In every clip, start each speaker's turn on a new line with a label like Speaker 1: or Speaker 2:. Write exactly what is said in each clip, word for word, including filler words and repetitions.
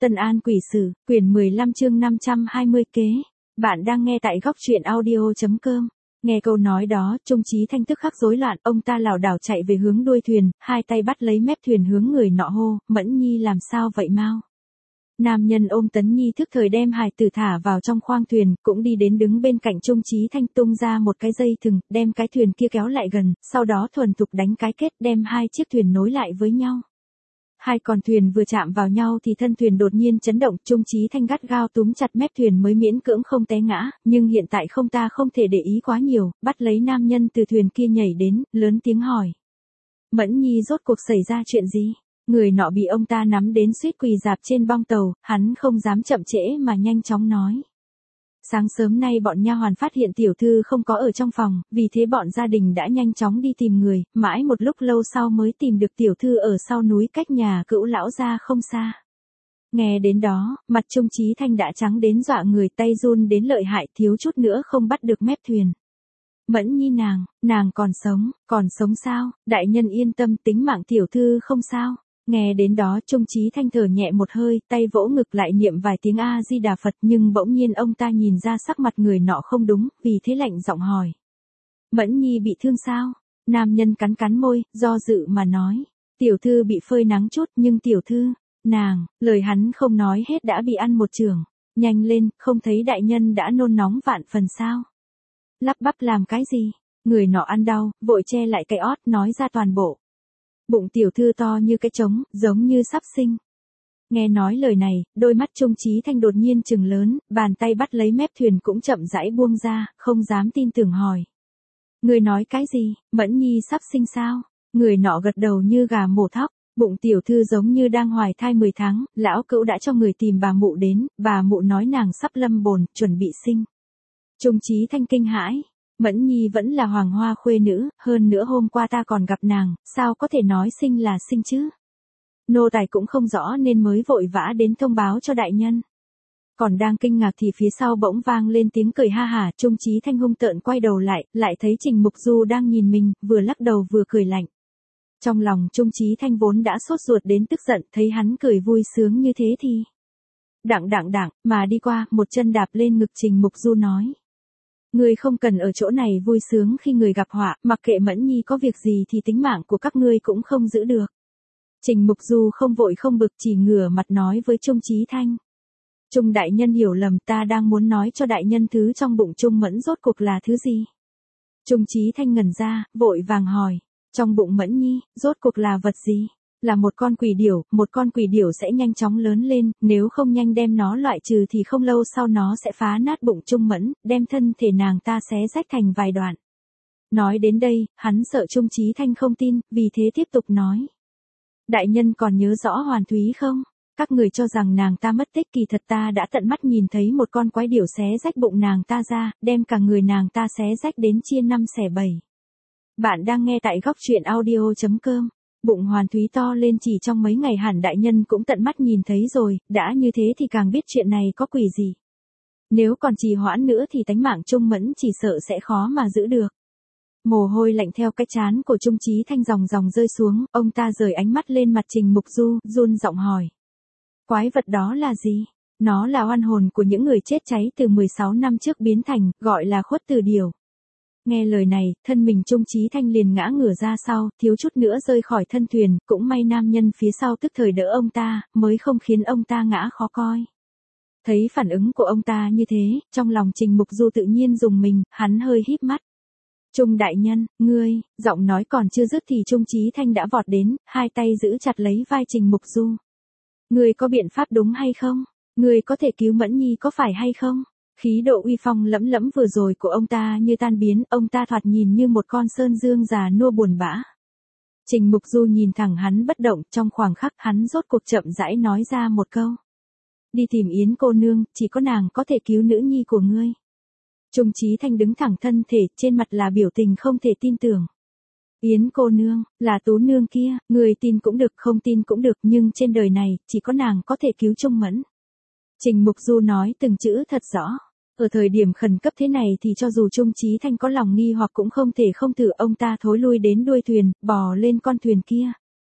Speaker 1: Tân An Quỷ Sử, quyển mười lăm chương năm trăm hai mươi kế. Bạn đang nghe tại góc truyện audio chấm com. Nghe câu nói đó, Trung Chí Thanh tức khắc rối loạn, ông ta lảo đảo chạy về hướng đuôi thuyền, hai tay bắt lấy mép thuyền hướng người nọ hô, Mẫn Nhi làm sao vậy mau? Nam nhân ôm Tấn Nhi thức thời đem hài tử thả vào trong khoang thuyền, cũng đi đến đứng bên cạnh Trung Chí Thanh tung ra một cái dây thừng, đem cái thuyền kia kéo lại gần, sau đó thuần thục đánh cái kết đem hai chiếc thuyền nối lại với nhau. Hai con thuyền vừa chạm vào nhau thì thân thuyền đột nhiên chấn động, Trung Chí Thanh gắt gao túm chặt mép thuyền mới miễn cưỡng không té ngã, nhưng hiện tại không ta không thể để ý quá nhiều, bắt lấy nam nhân từ thuyền kia nhảy đến, lớn tiếng hỏi. Mẫn Nhi rốt cuộc xảy ra chuyện gì? Người nọ bị ông ta nắm đến suýt quỳ dạp trên bong tàu, hắn không dám chậm trễ mà nhanh chóng nói. Sáng sớm nay bọn nha hoàn phát hiện tiểu thư không có ở trong phòng, vì thế bọn gia đình đã nhanh chóng đi tìm người, mãi một lúc lâu sau mới tìm được tiểu thư ở sau núi cách nhà Cữu lão gia không xa. Nghe đến đó, mặt Trung Chí Thanh đã trắng đến dọa người, tay run đến lợi hại, thiếu chút nữa không bắt được mép thuyền. Mẫn Nhi nàng, nàng còn sống, còn sống sao? Đại nhân yên tâm, tính mạng tiểu thư không sao. Nghe đến đó Trung Chí Thanh thở nhẹ một hơi, tay vỗ ngực lại niệm vài tiếng A-di-đà Phật, nhưng bỗng nhiên ông ta nhìn ra sắc mặt người nọ không đúng, vì thế lạnh giọng hỏi. Mẫn Nhi bị thương sao? Nam nhân cắn cắn môi, do dự mà nói. Tiểu thư bị phơi nắng chút, nhưng tiểu thư, nàng, lời hắn không nói hết đã bị ăn một chưởng. Nhanh lên, không thấy đại nhân đã nôn nóng vạn phần sao? Lắp bắp làm cái gì? Người nọ ăn đau, vội che lại cái ót nói ra toàn bộ. Bụng tiểu thư to như cái trống, giống như sắp sinh. Nghe nói lời này, đôi mắt Trung Chí Thanh đột nhiên trừng lớn, bàn tay bắt lấy mép thuyền cũng chậm rãi buông ra, không dám tin tưởng hỏi. Người nói cái gì, Mẫn Nhi sắp sinh sao? Người nọ gật đầu như gà mổ thóc, bụng tiểu thư giống như đang hoài thai mười tháng, lão Cữu đã cho người tìm bà mụ đến, bà mụ nói nàng sắp lâm bồn, chuẩn bị sinh. Trung Chí Thanh kinh hãi. Mẫn Nhi vẫn là hoàng hoa khuê nữ, hơn nữa hôm qua ta còn gặp nàng, sao có thể nói sinh là sinh chứ? Nô tài cũng không rõ nên mới vội vã đến thông báo cho đại nhân. Còn đang kinh ngạc thì phía sau bỗng vang lên tiếng cười ha hả, Trung Chí Thanh hung tợn quay đầu lại, lại thấy Trình Mục Du đang nhìn mình, vừa lắc đầu vừa cười lạnh. Trong lòng Trung Chí Thanh vốn đã sốt ruột đến tức giận, thấy hắn cười vui sướng như thế thì đặng đặng đặng, mà đi qua, một chân đạp lên ngực Trình Mục Du nói. Ngươi không cần ở chỗ này vui sướng khi người gặp họa, mặc kệ Mẫn Nhi có việc gì thì tính mạng của các ngươi cũng không giữ được. Trình Mục Du không vội không bực, chỉ ngửa mặt nói với Trung Chí Thanh. Trung đại nhân hiểu lầm, ta đang muốn nói cho đại nhân thứ trong bụng Trung Mẫn rốt cuộc là thứ gì. Trung Chí Thanh ngẩn ra, vội vàng hỏi, trong bụng Mẫn Nhi, rốt cuộc là vật gì? Là một con quỷ điểu, một con quỷ điểu sẽ nhanh chóng lớn lên, nếu không nhanh đem nó loại trừ thì không lâu sau nó sẽ phá nát bụng Trung Mẫn, đem thân thể nàng ta xé rách thành vài đoạn. Nói đến đây, hắn sợ Trung Chí Thanh không tin, vì thế tiếp tục nói. Đại nhân còn nhớ rõ Hoàn Thúy không? Các người cho rằng nàng ta mất tích, kỳ thật ta đã tận mắt nhìn thấy một con quái điểu xé rách bụng nàng ta ra, đem cả người nàng ta xé rách đến chia năm xẻ bảy. Bạn đang nghe tại góc truyện audio chấm com. Bụng Hoàn Thúy to lên chỉ trong mấy ngày, hẳn đại nhân cũng tận mắt nhìn thấy rồi, đã như thế thì càng biết chuyện này có quỷ gì. Nếu còn trì hoãn nữa thì tánh mạng Trung Mẫn chỉ sợ sẽ khó mà giữ được. Mồ hôi lạnh theo cái trán của Trung Chí Thanh dòng dòng rơi xuống, ông ta rời ánh mắt lên mặt Trình Mục Du, run giọng hỏi. Quái vật đó là gì? Nó là oan hồn của những người chết cháy từ mười sáu năm trước biến thành, gọi là Khuất Từ Điểu. Nghe lời này, thân mình Trung Chí Thanh liền ngã ngửa ra sau, thiếu chút nữa rơi khỏi thân thuyền, cũng may nam nhân phía sau tức thời đỡ ông ta, mới không khiến ông ta ngã khó coi. Thấy phản ứng của ông ta như thế, trong lòng Trình Mục Du tự nhiên rùng mình, hắn hơi híp mắt. Trung đại nhân, ngươi, giọng nói còn chưa dứt thì Trung Chí Thanh đã vọt đến, hai tay giữ chặt lấy vai Trình Mục Du. Ngươi có biện pháp đúng hay không? Ngươi có thể cứu Mẫn Nhi có phải hay không? Khí độ uy phong lẫm lẫm vừa rồi của ông ta như tan biến, ông ta thoạt nhìn như một con sơn dương già nua buồn bã. Trình Mục Du nhìn thẳng hắn bất động, trong khoảng khắc hắn rốt cuộc chậm rãi nói ra một câu. Đi tìm Yến cô nương, chỉ có nàng có thể cứu nữ nhi của ngươi. Trung Chí Thanh đứng thẳng thân thể, trên mặt là biểu tình không thể tin tưởng. Yến cô nương, là Tú nương kia, người tin cũng được không tin cũng được, nhưng trên đời này, chỉ có nàng có thể cứu Trung Mẫn. Trình Mục Du nói từng chữ thật rõ. Ở thời điểm khẩn cấp thế này thì cho dù Trung Chí Thanh có lòng nghi hoặc cũng không thể không thử, ông ta thối lui đến đuôi thuyền, bò lên con thuyền kia.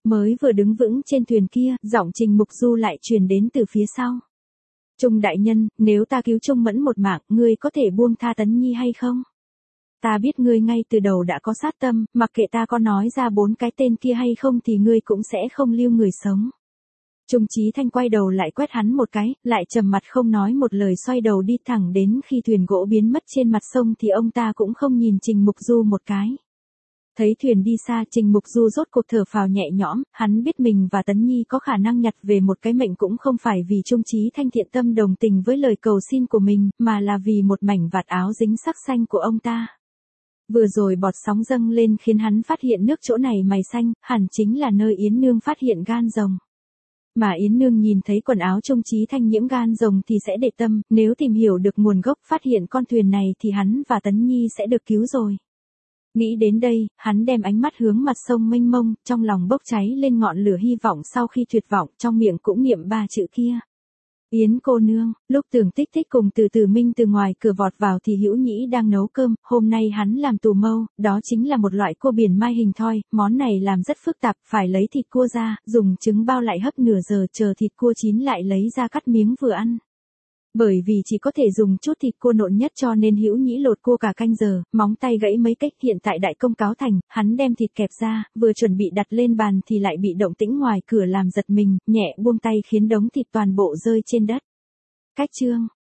Speaker 1: Mới vừa đứng vững trên thuyền kia, giọng Trình Mục Du lại truyền đến từ phía sau. Trung đại nhân, nếu ta cứu Trung Mẫn một mạng, ngươi có thể buông tha Tấn Nhi hay không? Ta biết ngươi ngay từ đầu đã có sát tâm, mặc kệ ta có nói ra bốn cái tên kia hay không thì ngươi cũng sẽ không lưu người sống. Trung Chí Thanh quay đầu lại quét hắn một cái, lại trầm mặt không nói một lời xoay đầu đi thẳng đến khi thuyền gỗ biến mất trên mặt sông thì ông ta cũng không nhìn Trình Mục Du một cái. Thấy thuyền đi xa, Trình Mục Du rốt cuộc thở phào nhẹ nhõm, hắn biết mình và Tấn Nhi có khả năng nhặt về một cái mệnh cũng không phải vì Trung Chí Thanh thiện tâm đồng tình với lời cầu xin của mình, mà là vì một mảnh vạt áo dính sắc xanh của ông ta. Vừa rồi bọt sóng dâng lên khiến hắn phát hiện nước chỗ này mày xanh, hẳn chính là nơi Yến Nương phát hiện gan rồng. Mà Yến Nương nhìn thấy quần áo Trung Chí Thanh nhiễm gan rồng thì sẽ để tâm, nếu tìm hiểu được nguồn gốc phát hiện con thuyền này thì hắn và Tấn Nhi sẽ được cứu rồi. Nghĩ đến đây, hắn đem ánh mắt hướng mặt sông mênh mông, trong lòng bốc cháy lên ngọn lửa hy vọng sau khi tuyệt vọng, trong miệng cũng niệm ba chữ kia. Yến cô nương, lúc Tưởng Tích Tích cùng Từ Từ Minh từ ngoài cửa vọt vào thì Hữu Nhĩ đang nấu cơm, hôm nay hắn làm tù mâu, đó chính là một loại cua biển mai hình thoi, món này làm rất phức tạp, phải lấy thịt cua ra, dùng trứng bao lại hấp nửa giờ chờ thịt cua chín lại lấy ra cắt miếng vừa ăn. Bởi vì chỉ có thể dùng chút thịt cua nộn nhất cho nên Hữu Nhĩ lột cua cả canh giờ, móng tay gãy mấy cách, hiện tại đại công cáo thành, hắn đem thịt kẹp ra, vừa chuẩn bị đặt lên bàn thì lại bị động tĩnh ngoài cửa làm giật mình, nhẹ buông tay khiến đống thịt toàn bộ rơi trên đất. Cách chương